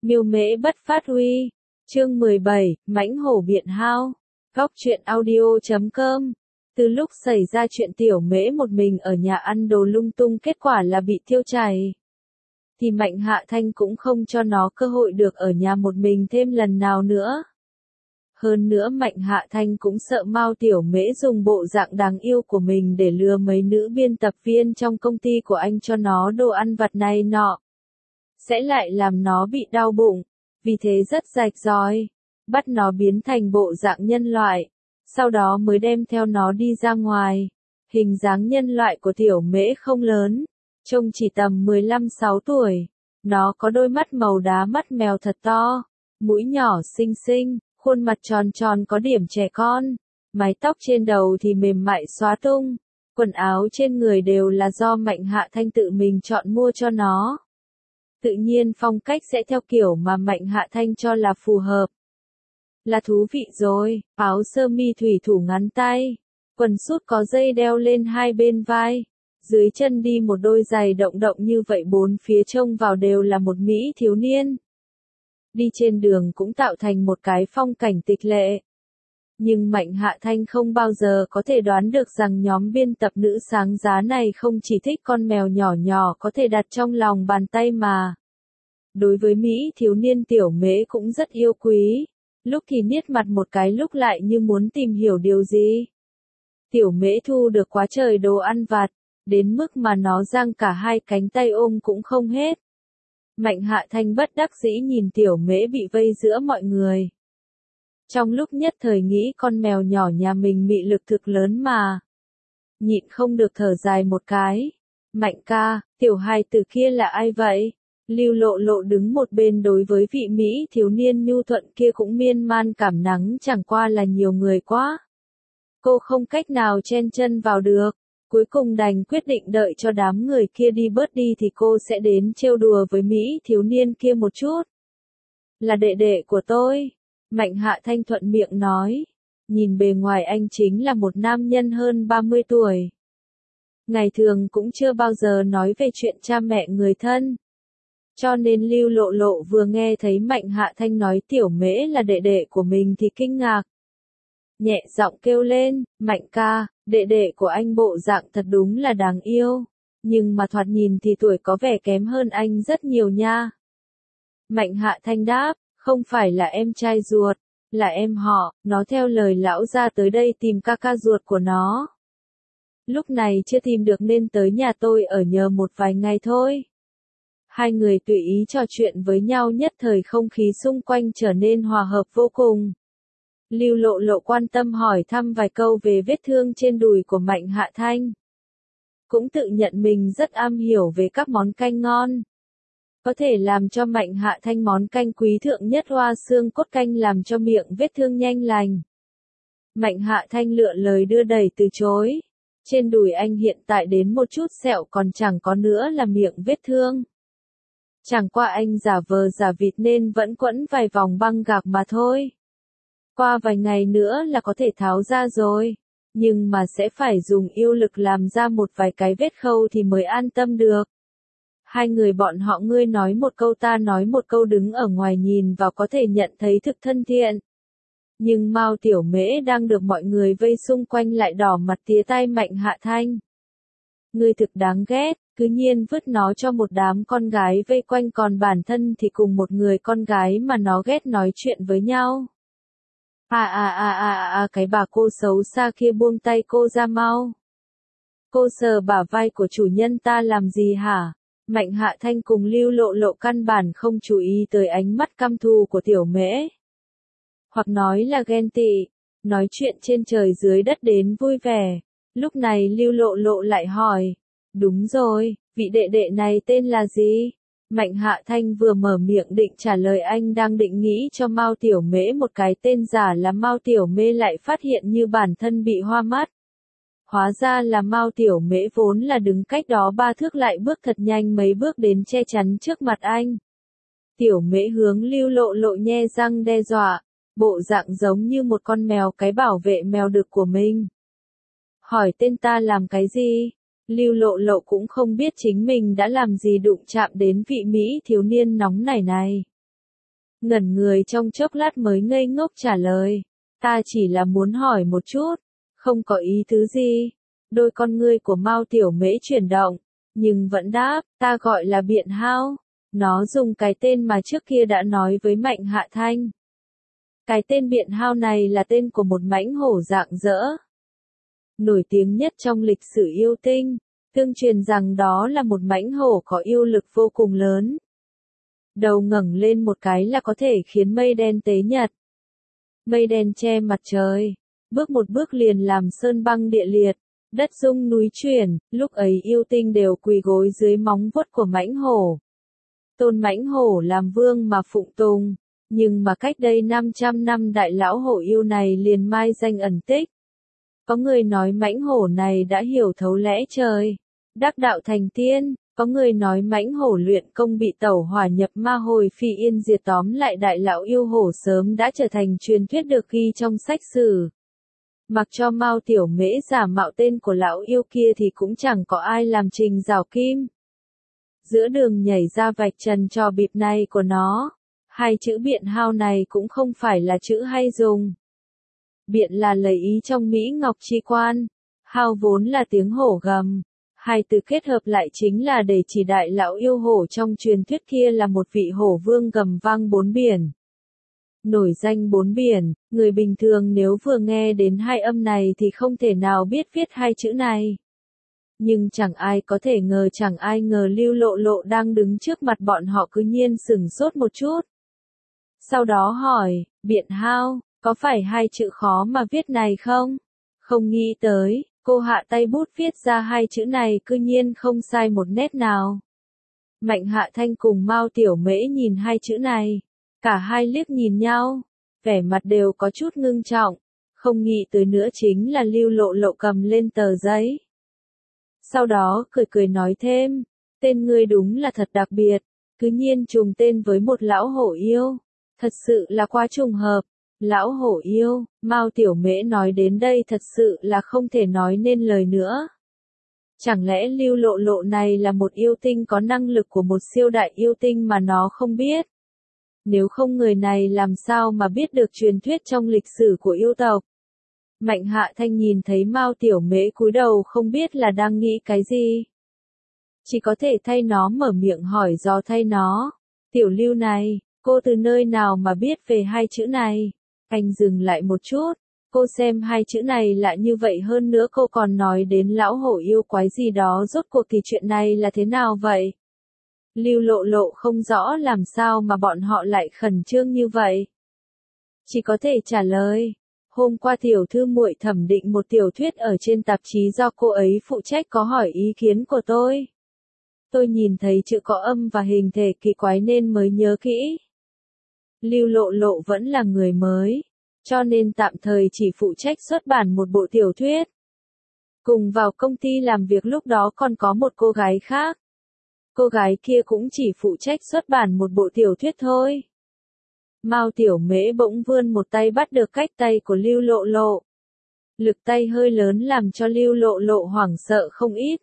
Miêu mễ bất phát huy. Chương 17, mãnh hổ biện hao. Góc truyện audio.com. Từ lúc xảy ra chuyện tiểu mễ một mình ở nhà ăn đồ lung tung kết quả là bị tiêu chảy, thì Mạnh Hạ Thanh cũng không cho nó cơ hội được ở nhà một mình thêm lần nào nữa. Hơn nữa Mạnh Hạ Thanh cũng sợ Mao Tiểu Mễ dùng bộ dạng đáng yêu của mình để lừa mấy nữ biên tập viên trong công ty của anh cho nó đồ ăn vặt này nọ, sẽ lại làm nó bị đau bụng, vì thế rất rạch ròi, bắt nó biến thành bộ dạng nhân loại, sau đó mới đem theo nó đi ra ngoài. Hình dáng nhân loại của Tiểu Mễ không lớn, trông chỉ tầm 15-16 tuổi, nó có đôi mắt màu đá mắt mèo thật to, mũi nhỏ xinh xinh, khuôn mặt tròn tròn có điểm trẻ con, mái tóc trên đầu thì mềm mại xóa tung, quần áo trên người đều là do Mạnh Hạ Thanh tự mình chọn mua cho nó. Tự nhiên phong cách sẽ theo kiểu mà Mạnh Hạ Thanh cho là phù hợp. Là thú vị rồi, áo sơ mi thủy thủ ngắn tay, quần sút có dây đeo lên hai bên vai, dưới chân đi một đôi giày động động như vậy bốn phía trông vào đều là một mỹ thiếu niên. Đi trên đường cũng tạo thành một cái phong cảnh tịch lệ. Nhưng Mạnh Hạ Thanh không bao giờ có thể đoán được rằng nhóm biên tập nữ sáng giá này không chỉ thích con mèo nhỏ nhỏ có thể đặt trong lòng bàn tay mà. Đối với mỹ thiếu niên Tiểu Mễ cũng rất yêu quý, lúc thì niết mặt một cái lúc lại như muốn tìm hiểu điều gì. Tiểu Mễ thu được quá trời đồ ăn vặt, đến mức mà nó giang cả hai cánh tay ôm cũng không hết. Mạnh Hạ Thanh bất đắc dĩ nhìn Tiểu Mễ bị vây giữa mọi người. Trong lúc nhất thời nghĩ con mèo nhỏ nhà mình mị lực thực lớn mà. Nhịn không được thở dài một cái. Mạnh ca, tiểu hài tử kia là ai vậy? Lưu Lộ Lộ đứng một bên đối với vị mỹ thiếu niên nhu thuận kia cũng miên man cảm nắng chẳng qua là nhiều người quá. Cô không cách nào chen chân vào được. Cuối cùng đành quyết định đợi cho đám người kia đi bớt đi thì cô sẽ đến trêu đùa với mỹ thiếu niên kia một chút. Là đệ đệ của tôi. Mạnh Hạ Thanh thuận miệng nói. Nhìn bề ngoài anh chính là một nam nhân hơn 30 tuổi. Ngày thường cũng chưa bao giờ nói về chuyện cha mẹ người thân. Cho nên Lưu Lộ Lộ vừa nghe thấy Mạnh Hạ Thanh nói Tiểu Mễ là đệ đệ của mình thì kinh ngạc. Nhẹ giọng kêu lên, Mạnh ca, đệ đệ của anh bộ dạng thật đúng là đáng yêu. Nhưng mà thoạt nhìn thì tuổi có vẻ kém hơn anh rất nhiều nha. Mạnh Hạ Thanh đáp, không phải là em trai ruột, là em họ, nó theo lời lão ra tới đây tìm ca ca ruột của nó. Lúc này chưa tìm được nên tới nhà tôi ở nhờ một vài ngày thôi. Hai người tùy ý trò chuyện với nhau nhất thời không khí xung quanh trở nên hòa hợp vô cùng. Lưu Lộ Lộ quan tâm hỏi thăm vài câu về vết thương trên đùi của Mạnh Hạ Thanh. Cũng tự nhận mình rất am hiểu về các món canh ngon. Có thể làm cho Mạnh Hạ Thanh món canh quý thượng nhất hoa xương cốt canh làm cho miệng vết thương nhanh lành. Mạnh Hạ Thanh lựa lời đưa đẩy từ chối. Trên đùi anh hiện tại đến một chút sẹo còn chẳng có nữa là miệng vết thương. Chẳng qua anh giả vờ giả vịt nên vẫn quẫn vài vòng băng gạc mà thôi. Qua vài ngày nữa là có thể tháo ra rồi. Nhưng mà sẽ phải dùng yêu lực làm ra một vài cái vết khâu thì mới an tâm được. Hai người bọn họ ngươi nói một câu ta nói một câu đứng ở ngoài nhìn vào có thể nhận thấy thực thân thiện. Nhưng Mao Tiểu Mễ đang được mọi người vây xung quanh lại đỏ mặt tía tai Mạnh Hạ Thanh. Ngươi thực đáng ghét, cứ nhiên vứt nó cho một đám con gái vây quanh còn bản thân thì cùng một người con gái mà nó ghét nói chuyện với nhau. Cái bà cô xấu xa kia buông tay cô ra mau. Cô sờ bả vai của chủ nhân ta làm gì hả? Mạnh Hạ Thanh cùng Lưu Lộ Lộ căn bản không chú ý tới ánh mắt căm thù của Tiểu Mễ. Hoặc nói là ghen tị, nói chuyện trên trời dưới đất đến vui vẻ. Lúc này Lưu Lộ Lộ lại hỏi. Đúng rồi, vị đệ đệ này tên là gì? Mạnh Hạ Thanh vừa mở miệng định trả lời anh đang định nghĩ cho Mao Tiểu Mễ một cái tên giả là Mao Tiểu Mễ lại phát hiện như bản thân bị hoa mắt. Hóa ra là Mao Tiểu Mễ vốn là đứng cách đó 3 thước lại bước thật nhanh mấy bước đến che chắn trước mặt anh. Tiểu Mễ hướng Lưu Lộ Lộ nhe răng đe dọa, bộ dạng giống như một con mèo cái bảo vệ mèo đực của mình. Hỏi tên ta làm cái gì? Lưu Lộ Lộ cũng không biết chính mình đã làm gì đụng chạm đến vị mỹ thiếu niên nóng nảy này. ngẩn người trong chốc lát mới ngây ngốc trả lời. Ta chỉ là muốn hỏi một chút, không có ý tứ gì. Đôi con ngươi của Mao Tiểu Mễ chuyển động, nhưng vẫn đáp, ta gọi là Biện Hao. Nó dùng cái tên mà trước kia đã nói với Mạnh Hạ Thanh. Cái tên Biện Hao này là tên của một mãnh hổ rạng rỡ, nổi tiếng nhất trong lịch sử yêu tinh. Tương truyền rằng đó là một mãnh hổ có yêu lực vô cùng lớn. Đầu ngẩng lên một cái là có thể khiến mây đen tế nhật. Mây đen che mặt trời, bước một bước liền làm sơn băng địa liệt, đất rung núi chuyển, lúc ấy yêu tinh đều quỳ gối dưới móng vuốt của mãnh hổ. Tôn mãnh hổ làm vương mà phụng tùng, nhưng mà cách đây 500 năm đại lão hổ yêu này liền mai danh ẩn tích. Có người nói mãnh hổ này đã hiểu thấu lẽ trời, đắc đạo thành tiên, có người nói mãnh hổ luyện công bị tẩu hỏa nhập ma hồi phi yên diệt, tóm lại đại lão yêu hổ sớm đã trở thành truyền thuyết được ghi trong sách sử. Mặc cho Mao Tiểu Mễ giả mạo tên của lão yêu kia thì cũng chẳng có ai làm trình rào kim. Giữa đường nhảy ra vạch trần trò bịp này của nó, hai chữ Biện Hao này cũng không phải là chữ hay dùng. Biện là lấy ý trong Mỹ Ngọc Chi Quan, hao vốn là tiếng hổ gầm. Hai từ kết hợp lại chính là để chỉ đại lão yêu hổ trong truyền thuyết kia là một vị hổ vương gầm vang bốn biển. Nổi danh bốn biển, người bình thường nếu vừa nghe đến hai âm này thì không thể nào biết viết hai chữ này. Nhưng chẳng ai ngờ Lưu Lộ Lộ đang đứng trước mặt bọn họ cứ nhiên sửng sốt một chút. Sau đó hỏi, Biện Hao, có phải hai chữ khó mà viết này không? Không nghĩ tới, cô hạ tay bút viết ra hai chữ này cư nhiên không sai một nét nào. Mạnh Hạ Thanh cùng Mao Tiểu Mễ nhìn hai chữ này, cả hai liếc nhìn nhau, vẻ mặt đều có chút ngưng trọng, không nghĩ tới nữa chính là Lưu Lộ Lộ cầm lên tờ giấy. Sau đó cười cười nói thêm, tên ngươi đúng là thật đặc biệt, cứ nhiên trùng tên với một lão hổ yêu, thật sự là quá trùng hợp. Lão hổ yêu, Mao Tiểu Mễ nói đến đây thật sự là không thể nói nên lời nữa. Chẳng lẽ Lưu Lộ Lộ này là một yêu tinh có năng lực của một siêu đại yêu tinh mà nó không biết? Nếu không người này làm sao mà biết được truyền thuyết trong lịch sử của yêu tộc? Mạnh Hạ Thanh nhìn thấy Mao Tiểu Mễ cúi đầu không biết là đang nghĩ cái gì. Chỉ có thể thay nó mở miệng hỏi dò thay nó. Tiểu Lưu này, cô từ nơi nào mà biết về hai chữ này? Anh dừng lại một chút, cô xem hai chữ này lạ như vậy, hơn nữa cô còn nói đến lão hổ yêu quái gì đó, rốt cuộc thì chuyện này là thế nào vậy? Lưu Lộ Lộ không rõ làm sao mà bọn họ lại khẩn trương như vậy. Chỉ có thể trả lời, hôm qua tiểu thư muội thẩm định một tiểu thuyết ở trên tạp chí do cô ấy phụ trách có hỏi ý kiến của tôi. Tôi nhìn thấy chữ có âm và hình thể kỳ quái nên mới nhớ kỹ. Lưu Lộ Lộ vẫn là người mới, cho nên tạm thời chỉ phụ trách xuất bản một bộ tiểu thuyết. Cùng vào công ty làm việc lúc đó còn có một cô gái khác. Cô gái kia cũng chỉ phụ trách xuất bản một bộ tiểu thuyết thôi. Mao Tiểu Mễ bỗng vươn một tay bắt được cách tay của Lưu Lộ Lộ. Lực tay hơi lớn làm cho Lưu Lộ Lộ hoảng sợ không ít.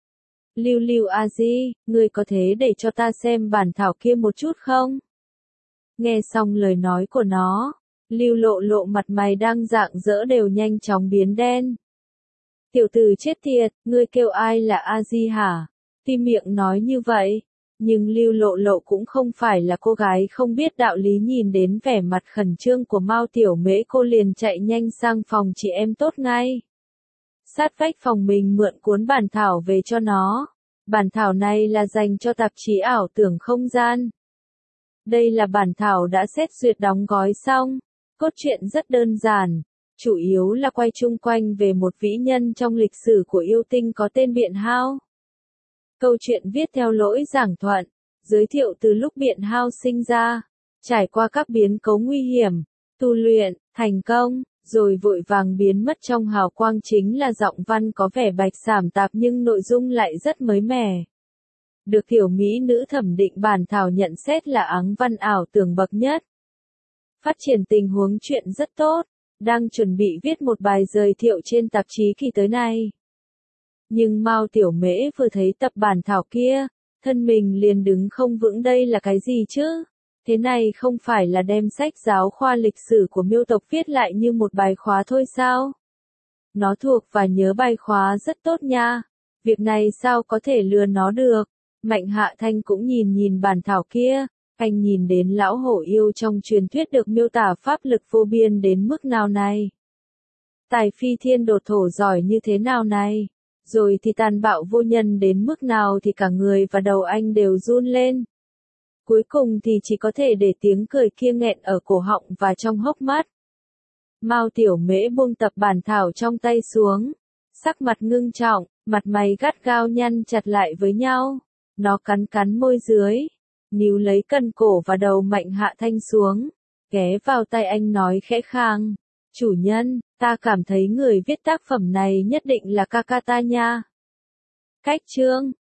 Lưu a di, ngươi có thể để cho ta xem bản thảo kia một chút không? Nghe xong lời nói của nó, Lưu Lộ Lộ mặt mày đang rạng rỡ đều nhanh chóng biến đen. Tiểu tử chết tiệt, ngươi kêu ai là a di hả? Tuy miệng nói như vậy, nhưng Lưu Lộ Lộ cũng không phải là cô gái không biết đạo lý, nhìn đến vẻ mặt khẩn trương của Mao Tiểu Mễ cô liền chạy nhanh sang phòng chị em tốt ngay. Sát vách phòng mình mượn cuốn bản thảo về cho nó. Bản thảo này là dành cho tạp chí ảo tưởng không gian. Đây là bản thảo đã xét duyệt đóng gói xong. Cốt truyện rất đơn giản, chủ yếu là quay chung quanh về một vĩ nhân trong lịch sử của yêu tinh có tên Biện Hao. Câu chuyện viết theo lỗi giảng thuận, giới thiệu từ lúc Biện Hao sinh ra, trải qua các biến cố nguy hiểm, tu luyện, thành công, rồi vội vàng biến mất trong hào quang, chính là giọng văn có vẻ bạch xảm tạp nhưng nội dung lại rất mới mẻ. Được tiểu mỹ nữ thẩm định bản thảo nhận xét là áng văn ảo tưởng bậc nhất. Phát triển tình huống chuyện rất tốt, đang chuẩn bị viết một bài giới thiệu trên tạp chí kỳ tới này. Nhưng Mao Tiểu Mễ vừa thấy tập bản thảo kia, thân mình liền đứng không vững, đây là cái gì chứ? Thế này không phải là đem sách giáo khoa lịch sử của Miêu tộc viết lại như một bài khóa thôi sao? Nó thuộc và nhớ bài khóa rất tốt nha. Việc này sao có thể lừa nó được? Mạnh Hạ Thanh cũng nhìn nhìn bản thảo kia. Anh nhìn đến lão hổ yêu trong truyền thuyết được miêu tả pháp lực vô biên đến mức nào này? Tài phi thiên đột thổ giỏi như thế nào này? Rồi thì tàn bạo vô nhân đến mức nào thì cả người và đầu anh đều run lên. Cuối cùng thì chỉ có thể để tiếng cười kia nghẹn ở cổ họng và trong hốc mắt. Mao Tiểu Mễ buông tập bản thảo trong tay xuống. Sắc mặt ngưng trọng, mặt mày gắt gao nhăn chặt lại với nhau. Nó cắn cắn môi dưới. Níu lấy cần cổ và đầu Mạnh Hạ Thanh xuống. Ghé vào tay anh nói khẽ khàng. Chủ nhân, ta cảm thấy người viết tác phẩm này nhất định là ca ca ta nha. Cách chương